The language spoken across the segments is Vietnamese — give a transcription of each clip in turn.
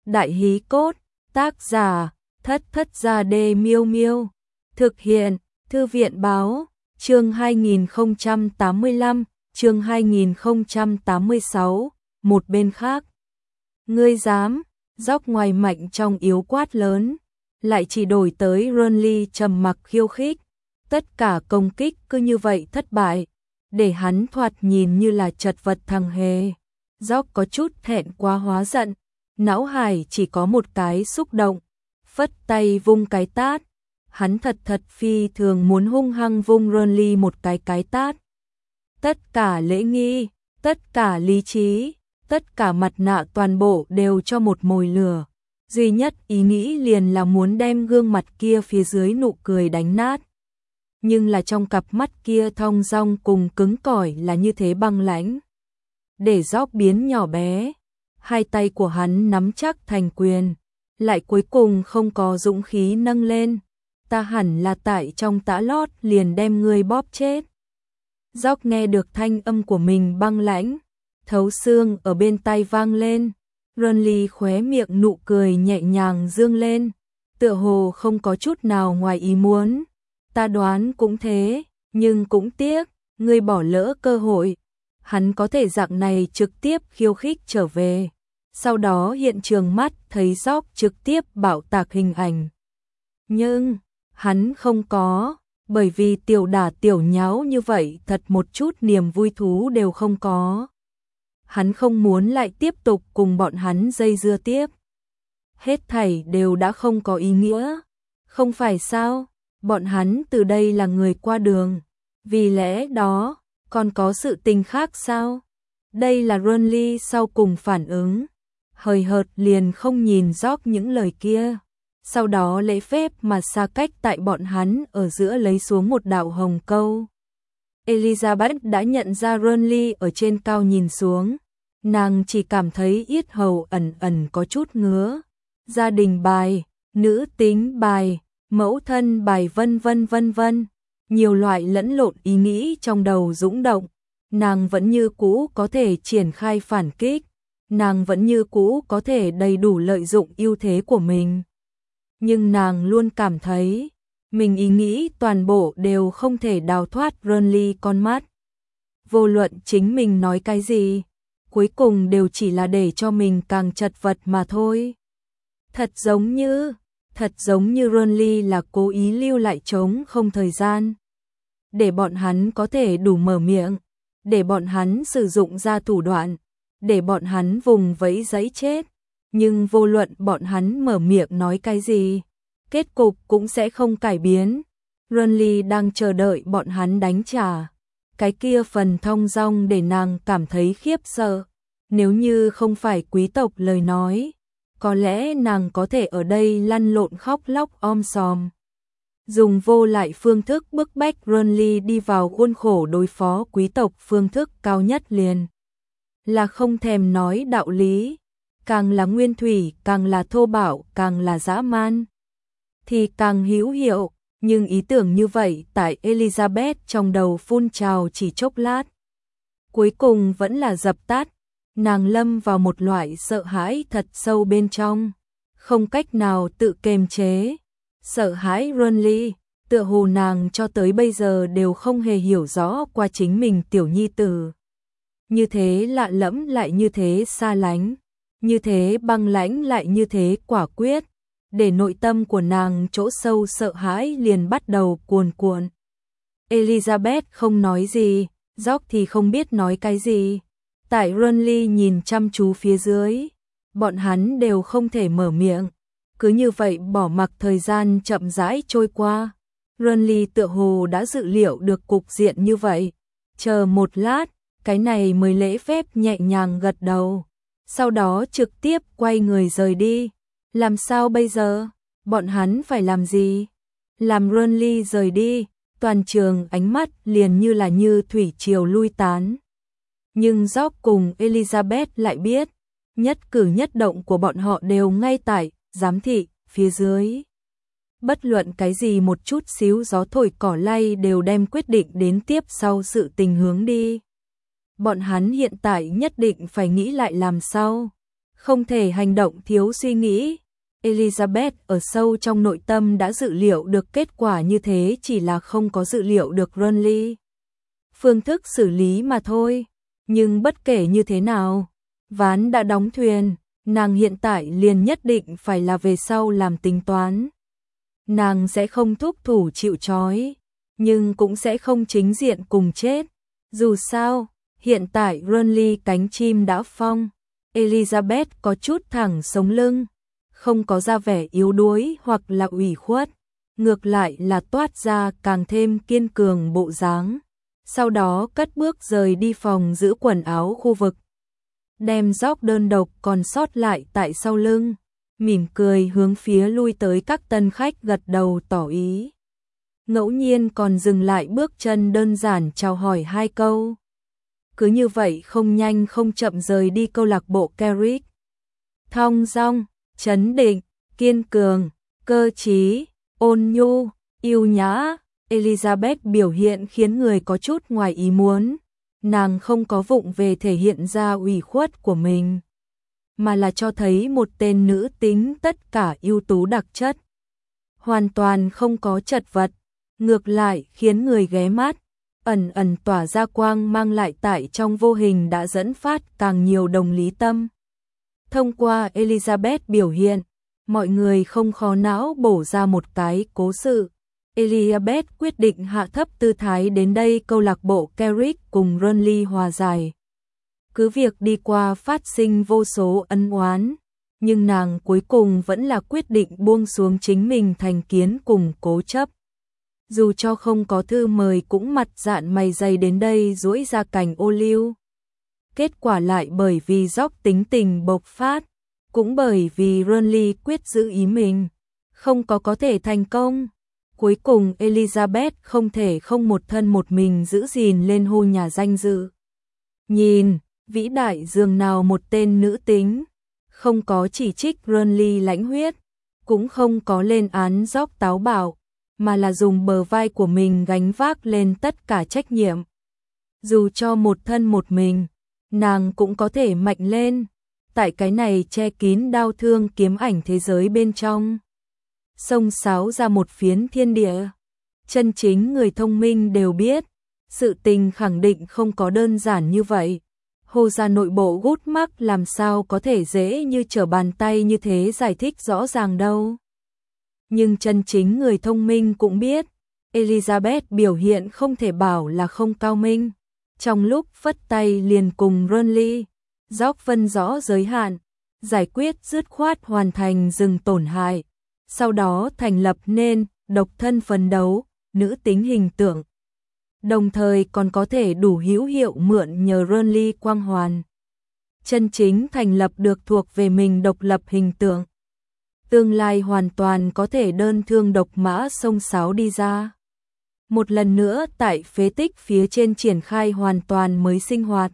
Đại hí cốt, tác giả, Thất Thất Gia Đê Miêu Miêu. Thực hiện, Thư viện báo, chương 2085, chương 2086, một bên khác. Ngươi dám, Dốc ngoài mạnh trong yếu quát lớn, lại chỉ đổi tới Renly trầm mặc khiêu khích. Tất cả công kích cứ như vậy thất bại, để hắn thoạt nhìn như là chật vật thằng hề. Dốc có chút thẹn quá hóa giận, não hải chỉ có một cái xúc động, phất tay vung cái tát. Hắn thật phi thường muốn hung hăng vung Renly một cái tát. Tất cả lễ nghi, tất cả lý trí, tất cả mặt nạ toàn bộ đều cho một mồi lửa. Duy nhất ý nghĩ liền là muốn đem gương mặt kia phía dưới nụ cười đánh nát. Nhưng là trong cặp mắt kia thong dong cùng cứng cỏi là như thế băng lãnh. Để Dốc biến nhỏ bé, hai tay của hắn nắm chắc thành quyền, lại cuối cùng không có dũng khí nâng lên. Ta hẳn là tại trong tã lót liền đem ngươi bóp chết. Dốc nghe được thanh âm của mình băng lãnh, thấu xương ở bên tai vang lên. Renly khóe miệng nụ cười nhẹ nhàng dương lên, tựa hồ không có chút nào ngoài ý muốn. Ta đoán cũng thế, nhưng cũng tiếc, ngươi bỏ lỡ cơ hội. Hắn có thể dạng này trực tiếp khiêu khích trở về. Sau đó hiện trường mắt thấy Dốc trực tiếp bạo tạc hình ảnh. Nhưng hắn không có, bởi vì tiểu đả tiểu nháo như vậy thật một chút niềm vui thú đều không có. Hắn không muốn lại tiếp tục cùng bọn hắn dây dưa tiếp. Hết thảy đều đã không có ý nghĩa. Không phải sao, bọn hắn từ đây là người qua đường. Vì lẽ đó, còn có sự tình khác sao? Đây là Renly sau cùng phản ứng. Hời hợt liền không nhìn Dốc những lời kia. Sau đó lễ phép mà xa cách tại bọn hắn ở giữa lấy xuống một đạo hồng câu. Elizabeth đã nhận ra Renly ở trên cao nhìn xuống. Nàng chỉ cảm thấy yết hầu ẩn ẩn có chút ngứa. Gia đình bài, nữ tính bài, mẫu thân bài vân vân. Nhiều loại lẫn lộn ý nghĩ trong đầu dũng động. Nàng vẫn như cũ có thể triển khai phản kích. Nàng vẫn như cũ có thể đầy đủ lợi dụng ưu thế của mình. Nhưng nàng luôn cảm thấy mình ý nghĩ toàn bộ đều không thể đào thoát Renly con mắt. Vô luận chính mình nói cái gì, cuối cùng đều chỉ là để cho mình càng chật vật mà thôi. Thật giống như Renly là cố ý lưu lại trống không thời gian. Để bọn hắn có thể đủ mở miệng, để bọn hắn sử dụng ra thủ đoạn, để bọn hắn vùng vẫy giấy chết. Nhưng vô luận bọn hắn mở miệng nói cái gì, kết cục cũng sẽ không cải biến. Renly đang chờ đợi bọn hắn đánh trả. Cái kia phần thong dong để nàng cảm thấy khiếp sợ. Nếu như không phải quý tộc lời nói, có lẽ nàng có thể ở đây lăn lộn khóc lóc om sòm. Dùng vô lại phương thức bức bách Renly đi vào khuôn khổ đối phó quý tộc phương thức cao nhất liền. Là không thèm nói đạo lý. Càng là nguyên thủy, càng là thô bạo, càng là dã man, thì càng hữu hiệu. Nhưng ý tưởng như vậy tại Elizabeth trong đầu phun trào chỉ chốc lát. Cuối cùng vẫn là dập tắt. Nàng lâm vào một loại sợ hãi thật sâu bên trong, không cách nào tự kiềm chế. Sợ hãi Renly, tựa hồ nàng cho tới bây giờ đều không hề hiểu rõ qua chính mình tiểu nhi tử. Như thế lạ lẫm lại như thế xa lánh. Như thế băng lãnh lại như thế quả quyết, để nội tâm của nàng chỗ sâu sợ hãi liền bắt đầu cuồn cuộn. Elizabeth không nói gì, Dốc thì không biết nói cái gì. Tại Renly nhìn chăm chú phía dưới, bọn hắn đều không thể mở miệng. Cứ như vậy bỏ mặc thời gian chậm rãi trôi qua. Renly tựa hồ đã dự liệu được cục diện như vậy. Chờ một lát, cái này mới lễ phép nhẹ nhàng gật đầu. Sau đó trực tiếp quay người rời đi. Làm sao bây giờ? Bọn hắn phải làm gì? Làm Renly rời đi, toàn trường ánh mắt liền như là như thủy triều lui tán. Nhưng Dốc cùng Elizabeth lại biết, nhất cử nhất động của bọn họ đều ngay tại giám thị phía dưới. Bất luận cái gì một chút xíu gió thổi cỏ lay đều đem quyết định đến tiếp sau sự tình hướng đi. Bọn hắn hiện tại nhất định phải nghĩ lại làm sao. Không thể hành động thiếu suy nghĩ. Elizabeth ở sâu trong nội tâm đã dự liệu được kết quả như thế, chỉ là không có dự liệu được Renly phương thức xử lý mà thôi. Nhưng bất kể như thế nào, ván đã đóng thuyền, nàng hiện tại liền nhất định phải là về sau làm tính toán. Nàng sẽ không thúc thủ chịu trói, nhưng cũng sẽ không chính diện cùng chết. Dù sao, hiện tại Renly cánh chim đã phong. Elizabeth có chút thẳng sống lưng, không có ra vẻ yếu đuối hoặc là ủy khuất, ngược lại là toát ra càng thêm kiên cường bộ dáng. Sau đó cất bước rời đi phòng giữ quần áo khu vực, đem George đơn độc còn sót lại tại sau lưng, mỉm cười hướng phía lui tới các tân khách gật đầu tỏ ý. Ngẫu nhiên còn dừng lại bước chân đơn giản chào hỏi 2 câu. Cứ như vậy không nhanh không chậm rời đi câu lạc bộ Carrick. Thong dong, trấn định, kiên cường, cơ trí, ôn nhu, yêu nhã. Elizabeth biểu hiện khiến người có chút ngoài ý muốn. Nàng không có vụng về thể hiện ra ủy khuất của mình, mà là cho thấy một tên nữ tính tất cả ưu tú đặc chất. Hoàn toàn không có chật vật, ngược lại khiến người ghé mắt, ẩn ẩn tỏa ra quang mang lại tại trong vô hình đã dẫn phát càng nhiều đồng lý tâm. Thông qua Elizabeth biểu hiện, mọi người không khó não bổ ra một cái cố sự. Elizabeth quyết định hạ thấp tư thái đến đây câu lạc bộ Carrick cùng Renly hòa giải. Cứ việc đi qua phát sinh vô số ân oán, nhưng nàng cuối cùng vẫn là quyết định buông xuống chính mình thành kiến cùng cố chấp. Dù cho không có thư mời cũng mặt dạn mày dày đến đây duỗi ra cành ô liu. Kết quả lại bởi vì George tính tình bộc phát, cũng bởi vì Renly quyết giữ ý mình, không có thể thành công. Cuối cùng Elizabeth không thể không một thân một mình giữ gìn lên hô nhà danh dự. Nhìn, vĩ đại dường nào một tên nữ tính, không có chỉ trích Renly lãnh huyết, cũng không có lên án George táo bạo, mà là dùng bờ vai của mình gánh vác lên tất cả trách nhiệm. Dù cho một thân một mình, nàng cũng có thể mạnh lên, tại cái này che kín đau thương kiếm ảnh thế giới bên trong. Xông xáo ra một phiến thiên địa. Chân chính người thông minh đều biết, sự tình khẳng định không có đơn giản như vậy. Hồ gia nội bộ gút mắc làm sao có thể dễ như trở bàn tay như thế giải thích rõ ràng đâu. Nhưng chân chính người thông minh cũng biết, Elizabeth biểu hiện không thể bảo là không cao minh. Trong lúc phất tay liền cùng Renly, George phân rõ giới hạn, giải quyết dứt khoát hoàn thành dừng tổn hại. Sau đó thành lập nên độc thân phấn đấu, nữ tính hình tượng. Đồng thời còn có thể đủ hữu hiệu mượn nhờ Renly quang hoàn. Chân chính thành lập được thuộc về mình độc lập hình tượng. Tương lai hoàn toàn có thể đơn thương độc mã xông xáo đi ra. Một lần nữa tại phế tích phía trên triển khai hoàn toàn mới sinh hoạt.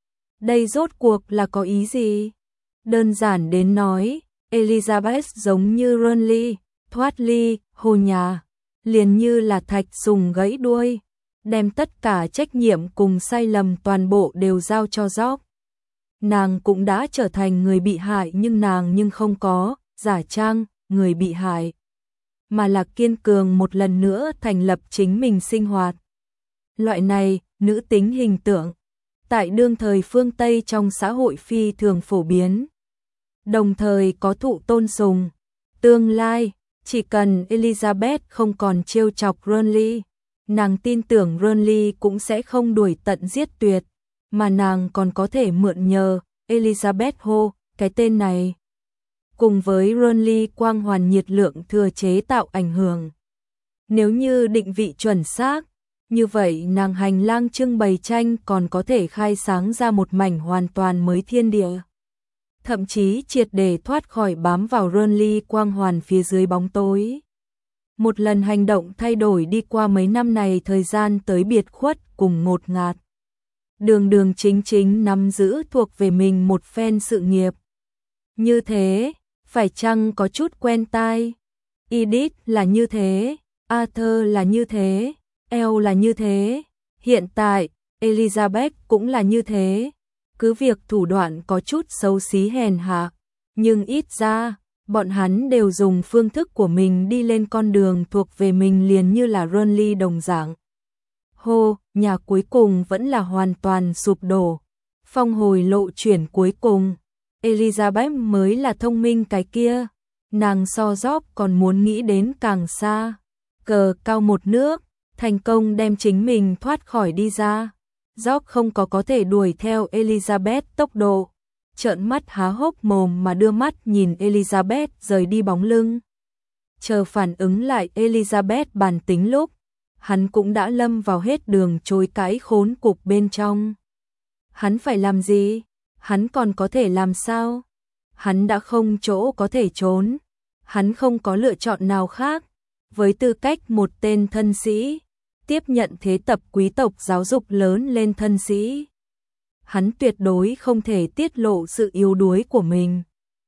Đây rốt cuộc là có ý gì? Đơn giản đến nói, Elizabeth giống như Renly, thoát ly, hồ nhà, liền như là thạch sùng gãy đuôi, đem tất cả trách nhiệm cùng sai lầm toàn bộ đều giao cho George. Nàng cũng đã trở thành người bị hại nhưng không có giả trang người bị hại, mà là kiên cường một lần nữa thành lập chính mình sinh hoạt. Loại này, nữ tính hình tượng, tại đương thời phương Tây trong xã hội phi thường phổ biến, đồng thời có thụ tôn sùng. Tương lai, chỉ cần Elizabeth không còn trêu chọc Renly, nàng tin tưởng Renly cũng sẽ không đuổi tận giết tuyệt, mà nàng còn có thể mượn nhờ Elizabeth Ho, cái tên này, cùng với Renly quang hoàn nhiệt lượng thừa chế tạo ảnh hưởng. Nếu như định vị chuẩn xác, như vậy nàng hành lang trưng bày tranh còn có thể khai sáng ra một mảnh hoàn toàn mới thiên địa. Thậm chí triệt để thoát khỏi bám vào Renly quang hoàn phía dưới bóng tối. Một lần hành động thay đổi đi qua mấy năm này thời gian tới biệt khuất cùng ngột ngạt. Đường chính nắm giữ thuộc về mình một phen sự nghiệp. Như thế, phải chăng có chút quen tai? Edith là như thế, Arthur là như thế, Elle là như thế, hiện tại, Elizabeth cũng là như thế. cứ việc thủ đoạn có chút xấu xí hèn hạ, nhưng ít ra, bọn hắn đều dùng phương thức của mình đi lên con đường thuộc về mình liền như là Renly đồng dạng. Hô, nhà cuối cùng vẫn là hoàn toàn sụp đổ. Phong hồi lộ chuyển cuối cùng, Elizabeth mới là thông minh cái kia, nàng so Job còn muốn nghĩ đến càng xa. Cờ cao một nước, thành công đem chính mình thoát khỏi đi ra. Job không có thể đuổi theo Elizabeth tốc độ, trợn mắt há hốc mồm mà đưa mắt nhìn Elizabeth rời đi bóng lưng. Chờ phản ứng lại Elizabeth bản tính lúc, hắn cũng đã lâm vào hết đường chối cãi khốn cục bên trong. Hắn phải làm gì? Hắn còn có thể làm sao? Hắn đã không chỗ có thể trốn. Hắn không có lựa chọn nào khác. Với tư cách một tên thân sĩ, tiếp nhận thế tập quý tộc giáo dục lớn lên thân sĩ, hắn tuyệt đối không thể tiết lộ sự yếu đuối của mình.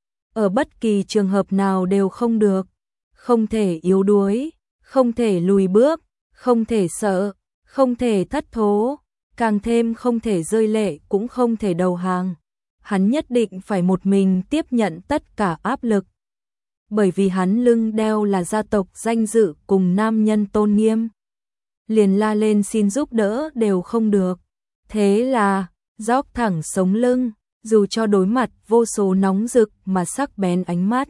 Ở bất kỳ trường hợp nào đều không được. Không thể yếu đuối, không thể lùi bước, không thể sợ, không thể thất thố, càng thêm không thể rơi lệ cũng không thể đầu hàng. Hắn nhất định phải một mình tiếp nhận tất cả áp lực. Bởi vì hắn lưng đeo là gia tộc danh dự cùng nam nhân tôn nghiêm. Liền la lên xin giúp đỡ đều không được. Thế là, dốc thẳng sống lưng, dù cho đối mặt vô số nóng rực mà sắc bén ánh mắt.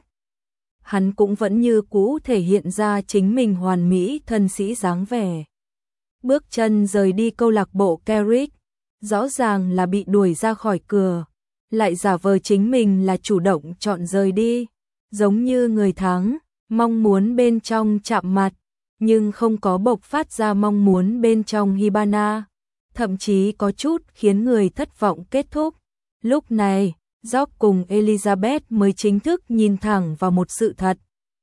Hắn cũng vẫn như cũ thể hiện ra chính mình hoàn mỹ thân sĩ dáng vẻ. Bước chân rời đi câu lạc bộ Carrick, rõ ràng là bị đuổi ra khỏi cửa, lại giả vờ chính mình là chủ động chọn rời đi, giống như người thắng, mong muốn bên trong chạm mặt, nhưng không có bộc phát ra mong muốn bên trong Hibana, thậm chí có chút khiến người thất vọng kết thúc. Lúc này, Job cùng Elizabeth mới chính thức nhìn thẳng vào một sự thật.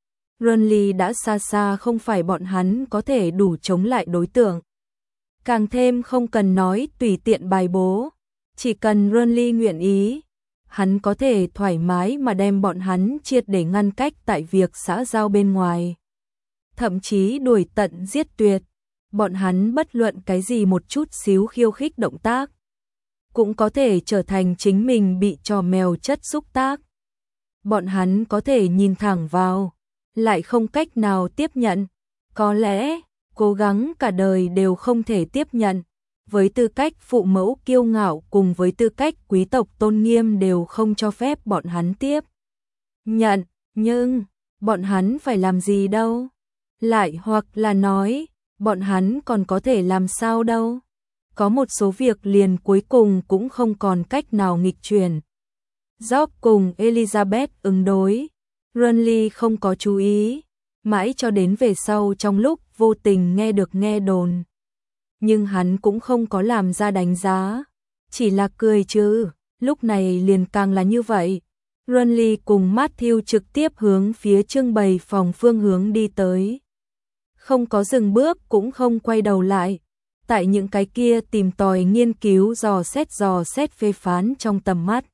Renly đã xa xa không phải bọn hắn có thể đủ chống lại đối tượng. Càng thêm không cần nói tùy tiện bài bố, chỉ cần Renly nguyện ý, hắn có thể thoải mái mà đem bọn hắn triệt để ngăn cách tại việc xã giao bên ngoài. Thậm chí đuổi tận giết tuyệt, bọn hắn bất luận cái gì một chút xíu khiêu khích động tác, cũng có thể trở thành chính mình bị trò mèo chất xúc tác. Bọn hắn có thể nhìn thẳng vào, lại không cách nào tiếp nhận, có lẽ cố gắng cả đời đều không thể tiếp nhận, với tư cách phụ mẫu kiêu ngạo cùng với tư cách quý tộc tôn nghiêm đều không cho phép bọn hắn tiếp nhận, nhưng bọn hắn phải làm gì đâu? Lại hoặc là nói, bọn hắn còn có thể làm sao đâu? Có một số việc liền cuối cùng cũng không còn cách nào nghịch chuyển. Job cùng Elizabeth ứng đối, Renly không có chú ý, mãi cho đến về sau trong lúc vô tình nghe được nghe đồn. Nhưng hắn cũng không có làm ra đánh giá, chỉ là cười chứ, lúc này liền càng là như vậy. Renly cùng Matthew trực tiếp hướng phía trưng bày phòng phương hướng đi tới. Không có dừng bước cũng không quay đầu lại. Tại những cái kia tìm tòi nghiên cứu dò xét phê phán trong tầm mắt.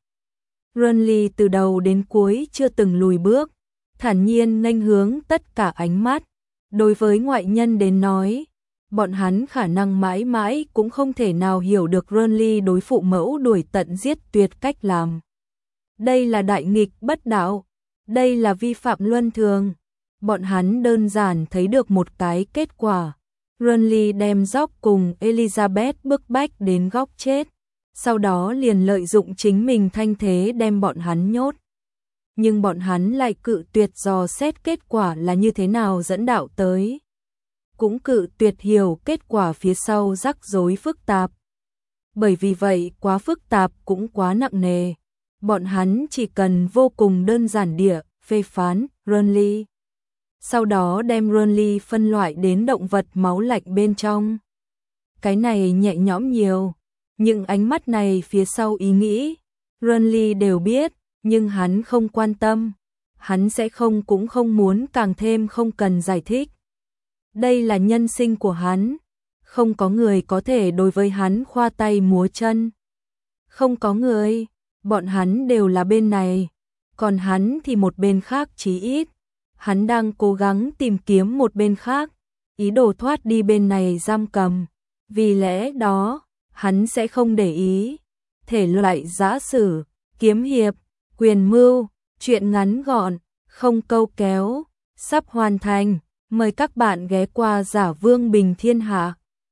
Renly từ đầu đến cuối chưa từng lùi bước, thản nhiên nghênh hướng tất cả ánh mắt. Đối với ngoại nhân đến nói, bọn hắn khả năng mãi mãi cũng không thể nào hiểu được Renly đối phụ mẫu đuổi tận giết tuyệt cách làm. Đây là đại nghịch bất đạo, đây là vi phạm luân thường. Bọn hắn đơn giản thấy được một cái kết quả. Renly đem Job cùng Elizabeth bức bách đến góc chết, sau đó liền lợi dụng chính mình thanh thế đem bọn hắn nhốt. Nhưng bọn hắn lại cự tuyệt dò xét kết quả là như thế nào dẫn đạo tới. Cũng cự tuyệt hiểu kết quả phía sau rắc rối phức tạp. Bởi vì vậy quá phức tạp cũng quá nặng nề. Bọn hắn chỉ cần vô cùng đơn giản địa phê phán Renly. Sau đó đem Renly phân loại đến động vật máu lạnh bên trong. Cái này nhẹ nhõm nhiều, nhưng ánh mắt này phía sau ý nghĩ, Renly đều biết, nhưng hắn không quan tâm, hắn sẽ không cũng không muốn càng thêm không cần giải thích. Đây là nhân sinh của hắn, không có người có thể đối với hắn khoa tay múa chân. Không có người, bọn hắn đều là bên này, còn hắn thì một bên khác chí ít. Hắn đang cố gắng tìm kiếm một bên khác, ý đồ thoát đi bên này giam cầm. Vì lẽ đó, hắn sẽ không để ý. thể loại giã sử, kiếm hiệp, quyền mưu, truyện ngắn gọn, không câu kéo, sắp hoàn thành. Mời các bạn ghé qua Giả Vương Bình Thiên Hạ.